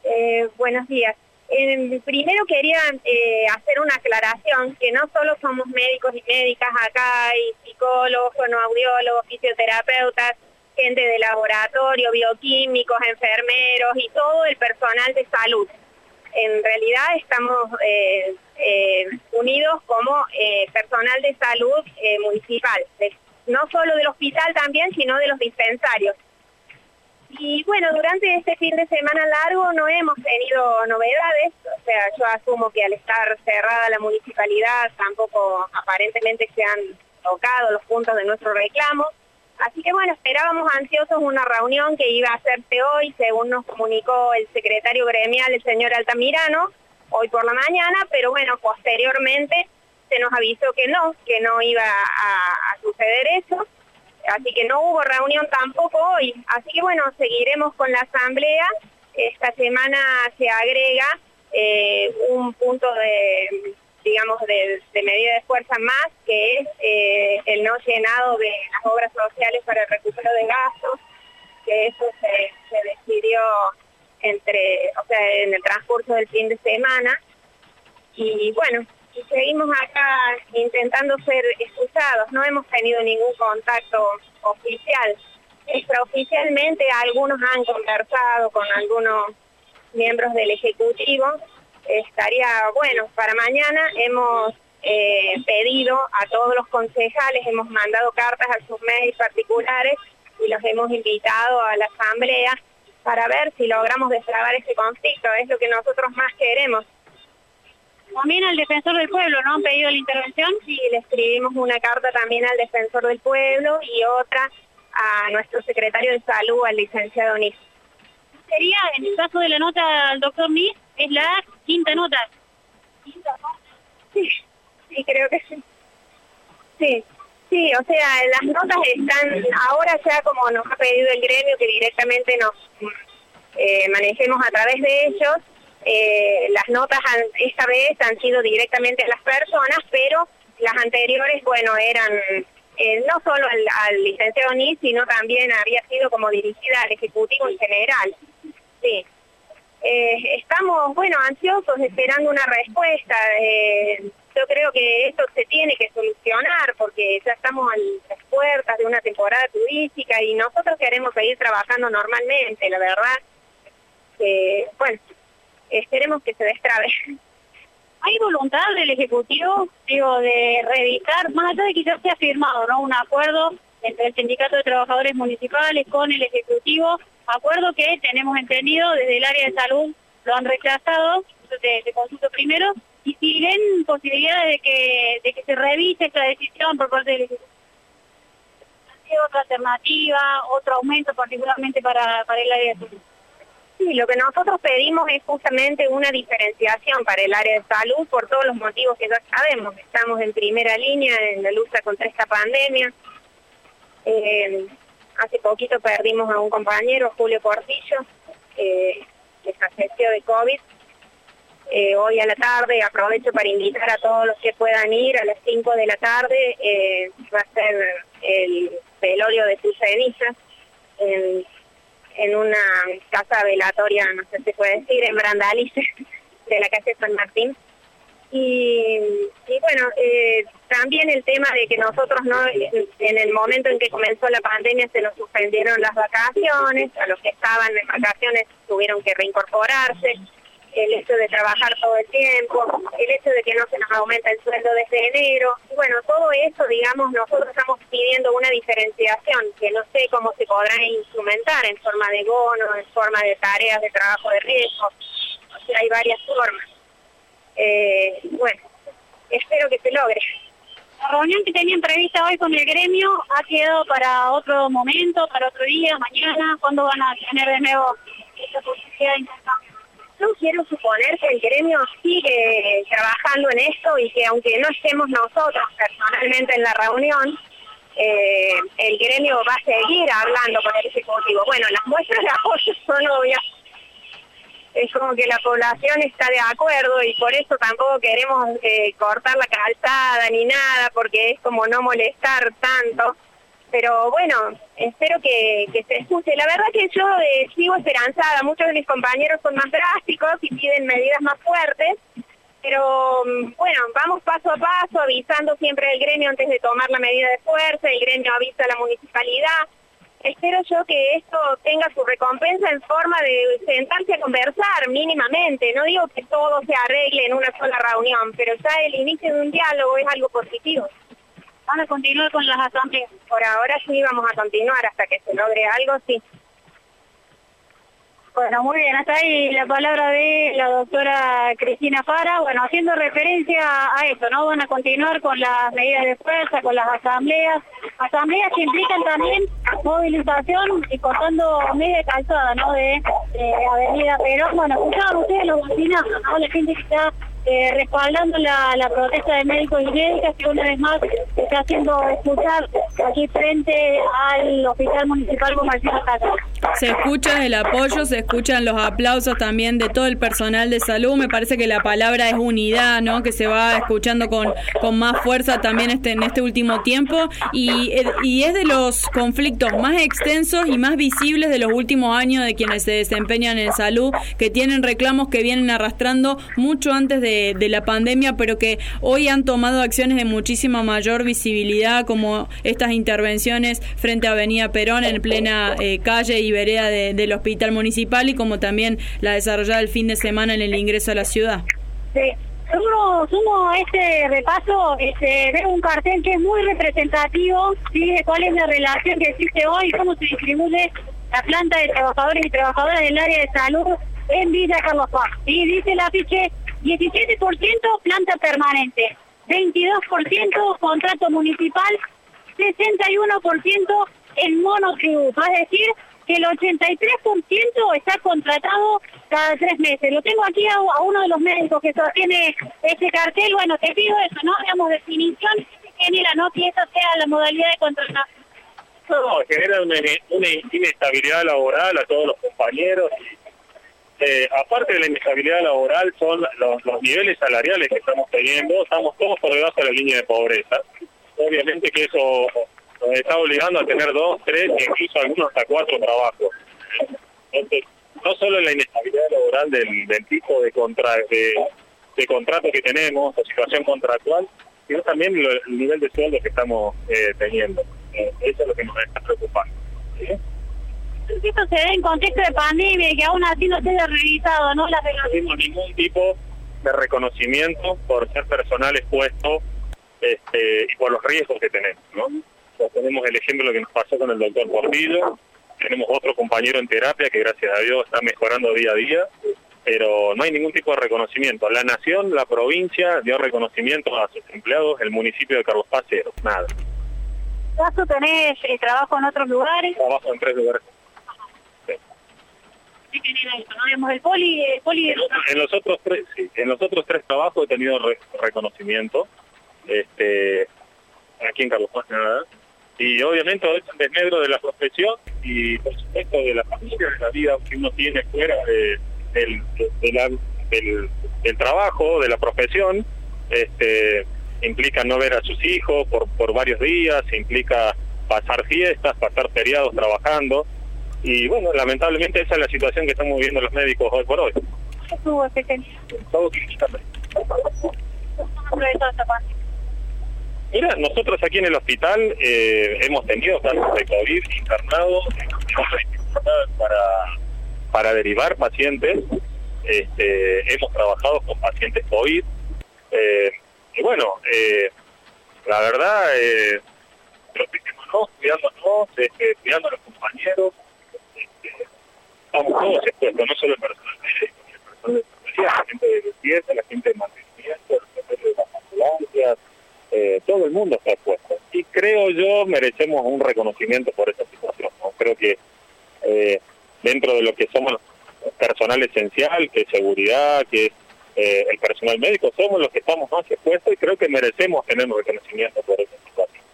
Buenos días. Primero quería hacer una aclaración, que no solo somos médicos y médicas acá, hay psicólogos, fonoaudiólogos, fisioterapeutas, gente de laboratorio, bioquímicos, enfermeros y todo el personal de salud. En realidad estamos unidos como personal de salud municipal, no solo del hospital también, sino de los dispensarios. Y bueno, durante este fin de semana largo no hemos tenido novedades, o sea, yo asumo que al estar cerrada la municipalidad tampoco aparentemente se han tocado los puntos de nuestro reclamo. Así que bueno, esperábamos ansiosos una reunión que iba a hacerse hoy, según nos comunicó el secretario gremial, el señor Altamirano, hoy por la mañana, pero bueno, posteriormente se nos avisó que no iba a suceder eso. Así que no hubo reunión tampoco hoy. Así que bueno, seguiremos con la asamblea. Esta semana se agrega un punto de medida de fuerza más, que es el no llenado de las obras sociales para el recupero de gastos, que eso se decidió en el transcurso del fin de semana. Y bueno, y seguimos acá intentando ser escuchados. No hemos tenido ningún contacto oficial. Extraoficialmente algunos han conversado con algunos miembros del Ejecutivo. Estaría bueno, para mañana hemos pedido a todos los concejales, hemos mandado cartas a sus medios particulares y los hemos invitado a la asamblea para ver si logramos destrabar ese conflicto. Es lo que nosotros más queremos. También al Defensor del Pueblo, ¿no han pedido la intervención? Sí, le escribimos una carta también al Defensor del Pueblo y otra a nuestro secretario de Salud, al licenciado Nis. Sería, en el caso de la nota al doctor Nis, es la quinta nota. Sí, creo que sí. Sí, o sea, las notas están, ahora ya como nos ha pedido el gremio que directamente nos manejemos a través de ellos. Las notas esta vez han sido directamente a las personas, pero las anteriores, bueno, eran no solo al licenciado Nis, sino también había sido como dirigida al Ejecutivo en general. Sí. Estamos, bueno, ansiosos, esperando una respuesta. Yo creo que esto se tiene que solucionar porque ya estamos a las puertas de una temporada turística y nosotros queremos seguir trabajando normalmente, la verdad. Bueno, esperemos que se destrabe. ¿Hay voluntad del Ejecutivo, de revisar, más allá de que ya se ha firmado, ¿no?, un acuerdo entre el Sindicato de Trabajadores Municipales con el Ejecutivo, acuerdo que tenemos entendido desde el área de salud lo han rechazado, de consulta primero, y si ven posibilidades de que se revise esta decisión por parte del Ejecutivo? ¿Otra alternativa, otro aumento particularmente para el área de salud? Sí, lo que nosotros pedimos es justamente una diferenciación para el área de salud por todos los motivos que ya sabemos. Estamos en primera línea en la lucha contra esta pandemia. Hace poquito perdimos a un compañero, Julio Portillo, que falleció de COVID. Hoy a la tarde aprovecho para invitar a todos los que puedan ir a las 5 de la tarde. Va a ser el velorio de sus cenizas en una casa velatoria, no sé si se puede decir, en Brandalice, de la calle San Martín. Y bueno, también el tema de que nosotros en el momento en que comenzó la pandemia se nos suspendieron las vacaciones, a los que estaban en vacaciones tuvieron que reincorporarse, el hecho de trabajar todo el tiempo, el hecho de que no se nos aumenta el sueldo desde enero. Y bueno, todo eso, digamos, nosotros estamos pidiendo una diferenciación que no sé cómo se podrá instrumentar en forma de bono, en forma de tareas de trabajo de riesgo. O sea, hay varias formas. Bueno, espero que se logre. La reunión que tenían prevista hoy con el gremio ha quedado para otro momento, para otro día, mañana. ¿Cuándo van a tener de nuevo esta posibilidad de intercambio? Yo quiero suponer que el gremio sigue trabajando en esto y que aunque no estemos nosotros personalmente en la reunión, el gremio va a seguir hablando con el Ejecutivo. Bueno, las muestras de apoyo son obvias. Es como que la población está de acuerdo y por eso tampoco queremos cortar la calzada ni nada, porque es como no molestar tanto. Pero bueno, espero que se escuche. La verdad que yo sigo esperanzada. Muchos de mis compañeros son más drásticos y piden medidas más fuertes. Pero bueno, vamos paso a paso, avisando siempre al gremio antes de tomar la medida de fuerza. El gremio avisa a la municipalidad. Espero yo que esto tenga su recompensa en forma de sentarse a conversar mínimamente. No digo que todo se arregle en una sola reunión, pero ya el inicio de un diálogo es algo positivo. ¿Van a continuar con las asambleas? Por ahora sí vamos a continuar hasta que se logre algo, sí. Bueno, muy bien, hasta ahí la palabra de la doctora Cristina Fara, bueno, haciendo referencia a esto, ¿no? Van a continuar con las medidas de fuerza, con las asambleas que implican también movilización y cortando media calzada, ¿no? De Avenida Perón. Bueno, escuchaban ustedes los vecinos, ¿no? La gente que está respaldando la protesta de médicos y médicas, que una vez más se está haciendo escuchar aquí frente al Hospital Municipal Comercial Cata. Se escucha el apoyo, se escuchan los aplausos también de todo el personal de salud. Me parece que la palabra es unidad, ¿no? Que se va escuchando con más fuerza también en este último tiempo y es de los conflictos más extensos y más visibles de los últimos años de quienes se desempeñan en salud, que tienen reclamos que vienen arrastrando mucho antes de la pandemia, pero que hoy han tomado acciones de muchísima mayor visibilidad, como estas intervenciones frente a Avenida Perón en plena calle y vereda del Hospital Municipal, y como también la desarrollada el fin de semana en el ingreso a la ciudad. Sí. Sumo a este repaso, veo un cartel que es muy representativo, ¿sí? De cuál es la relación que existe hoy, cómo se distribuye la planta de trabajadores y trabajadoras del área de salud en Villa Carlos Paz. Y dice el afiche: 17% planta permanente, 22% contrato municipal, 61% en monotributo, es decir, que el 83% está contratado cada 3 meses. Lo tengo aquí a uno de los médicos que sostiene ese cartel. Bueno, te pido eso, ¿no? Digamos, definición que genera, ¿no? Que esa sea la modalidad de contratación. No, genera una inestabilidad laboral a todos los compañeros. Aparte de la inestabilidad laboral, son los niveles salariales que estamos teniendo. Estamos todos por debajo de la línea de pobreza. Obviamente que eso nos está obligando a tener 2, 3 e incluso algunos hasta 4 trabajos. Entonces, no solo la inestabilidad laboral del tipo de contrato que tenemos, o situación contractual, sino también el nivel de sueldo que estamos teniendo. Eso es lo que nos está preocupando. ¿Sí? Esto se da en contexto de pandemia y que aún así no se haya revisado, ¿no? No tenemos ningún tipo de reconocimiento por ser personal expuesto y por los riesgos que tenemos, ¿no? Ya tenemos el ejemplo que nos pasó con el doctor Portillo, tenemos otro compañero en terapia que gracias a Dios está mejorando día a día, pero no hay ningún tipo de reconocimiento. La nación, la provincia dio reconocimiento a sus empleados, el municipio de Carlos Paz cero, nada. ¿Acaso tenés trabajo en otros lugares? Trabajo en 3 lugares. Sí, ¿no? Digamos, el poli en los otros 3, sí, en los otros 3 trabajos he tenido reconocimiento, aquí en Carlos Paz nada. Y obviamente es un desmedro de la profesión y por supuesto de la familia, de la vida que uno tiene fuera del trabajo, de la profesión. Implica no ver a sus hijos por varios días, implica pasar fiestas, pasar feriados trabajando. Y bueno, lamentablemente esa es la situación que estamos viviendo los médicos hoy por hoy. ¿Qué estuvo ese tema? Todo clínica. Mira, nosotros aquí en el hospital hemos tenido casos de COVID internados, para derivar pacientes. Hemos trabajado con pacientes COVID. Y bueno, la verdad, protegémonos, cuidándonos, cuidando a los compañeros. Estamos todos expuestos, no solo el personal médico, el personal de enfermería, la gente de limpieza, la gente de mantenimiento, la gente de las ambulancias. Todo el mundo está expuesto y creo yo merecemos un reconocimiento por esta situación, ¿no? Creo que dentro de lo que somos personal esencial, que es seguridad, que es el personal médico, somos los que estamos más expuestos y creo que merecemos tener un reconocimiento por esta situación.